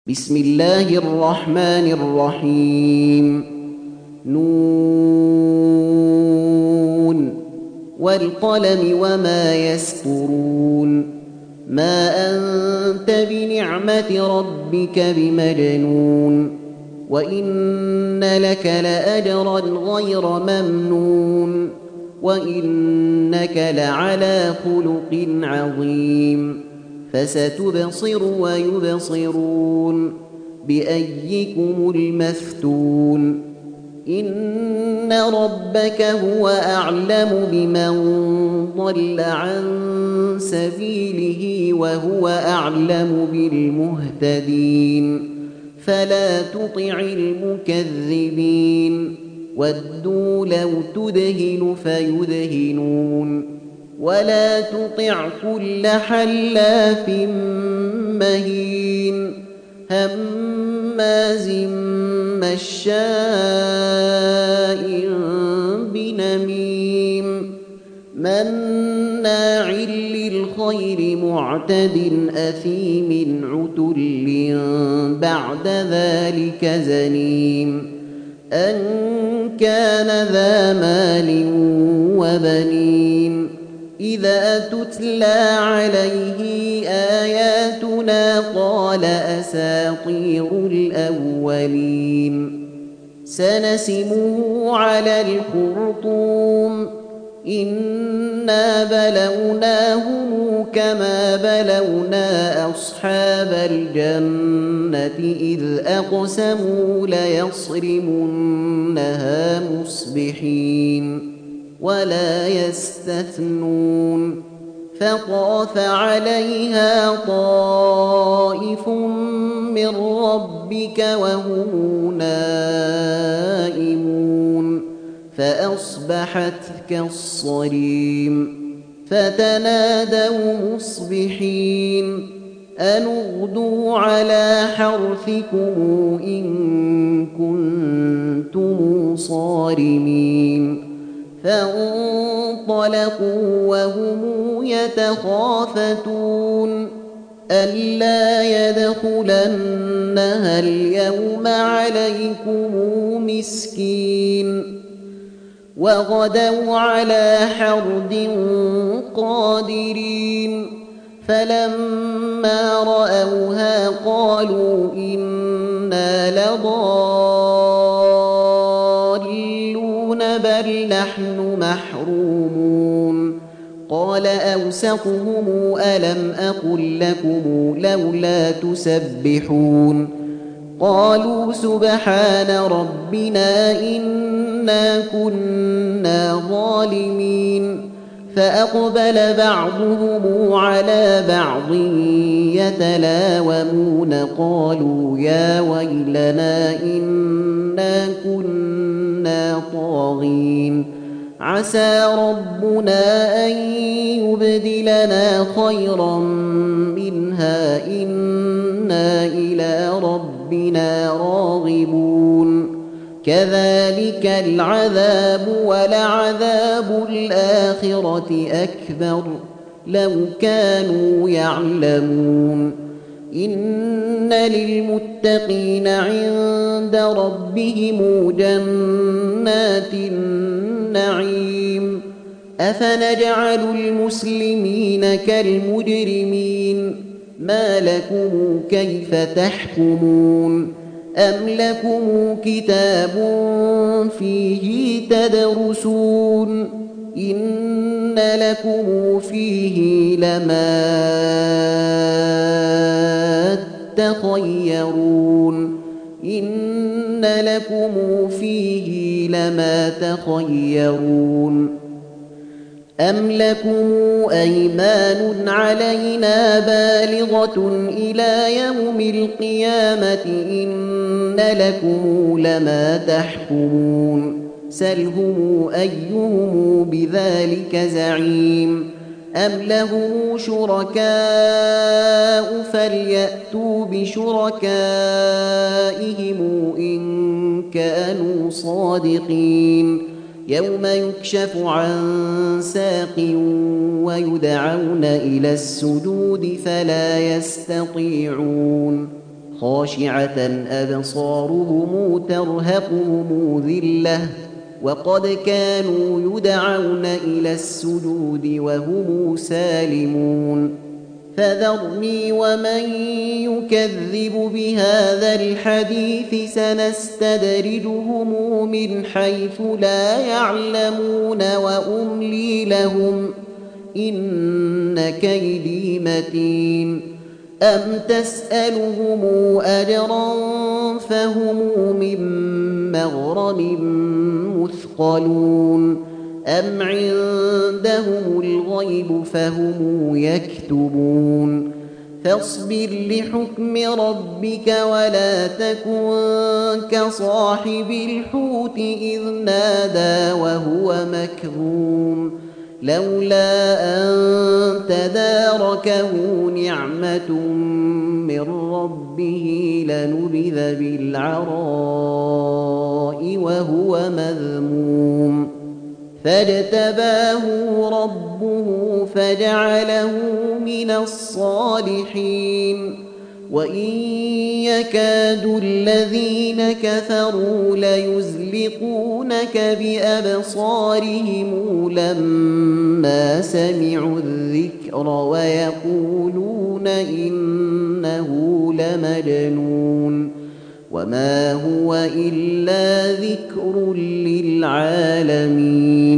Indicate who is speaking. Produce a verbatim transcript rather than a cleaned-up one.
Speaker 1: بسم الله الرحمن الرحيم نون والقلم وما يسطرون ما أنت بنعمة ربك بمجنون وإن لك لأجرا غير ممنون وإنك لعلى خلق عظيم فستبصر ويبصرون بأيكم المفتون إن ربك هو أعلم بمن ضل عن سبيله وهو أعلم بالمهتدين فلا تطع المكذبين ودوا لو تدهن فيدهنون ولا تطع كل حلاف مهين هماز مشاء بنميم مناع للخير معتد أثيم عتل بعد ذلك زنيم أن كان ذا مال وبنين إذا تتلى عليه آياتنا قال أساطير الأولين سنسمه على الخرطوم إنا بلوناهم كما بلونا أصحاب الجنة إذ أقسموا ليصرمنها مصبحين ولا يستثنون فطاف عليها طائف من ربك وهم نائمون فأصبحت كالصريم فتنادوا مصبحين أن اغدوا على حرثكم إن كنتم صارمين فانطلقوا وهم يتخافتون ألا يدخلنها اليوم عليكم مسكين وغدوا على حرد قادرين فلما رأوها قالوا إنا لضالون بل نحن محرومون قال أوسطهم ألم أقل لكم لولا تسبحون قالوا سبحان ربنا إنا كنا ظالمين فأقبل بعضهم على بعض يتلاومون قالوا يا ويلنا إنا كنا طاغين عسى ربنا أن يبدلنا خيرا منها إنا إلى ربنا راغبون كذلك العذاب ولعذاب الآخرة أكبر لو كانوا يعلمون إن للمتقين عند ربهم جنات النعيم أفنجعل المسلمين كالمجرمين ما لكم كيف تحكمون أم لكم كتاب فيه تدرسون إن لكم فيه لما تخيرون إن لكم فيه لما تخيرون أم لكم أيمان علينا بالغة إلى يوم القيامة إن لكم لما تحكمون سلهم أيهم بذلك زعيم أم لهم شركاء فليأتوا بشركائهم إن كانوا صادقين يوم يكشف عن ساق ويدعون إلى السجود فلا يستطيعون خاشعة أبصارهم ترهقهم ذلة وقد كانوا يدعون إلى السجود وهم سالمون فذرني ومن يكذب بهذا الحديث سنستدرجهم من حيث لا يعلمون وأملي لهم إن كيدي متين أم تسألهم أجرا فهم من مغرم مثقلون أم عندهم الغيب فهم يكتبون فاصبر لحكم ربك ولا تكن كصاحب الحوت إذ نادى وهو مكظوم لولا أن تداركه نعمة من ربه لنبذ بالعراء وهو مذموم فاجتباه ربه فجعله من الصالحين وإن يكاد الذين كفروا ليزلقونك بأبصارهم لما سمعوا الذكر ويقولون إنه لمجنون وما هو إلا ذكر للعالمين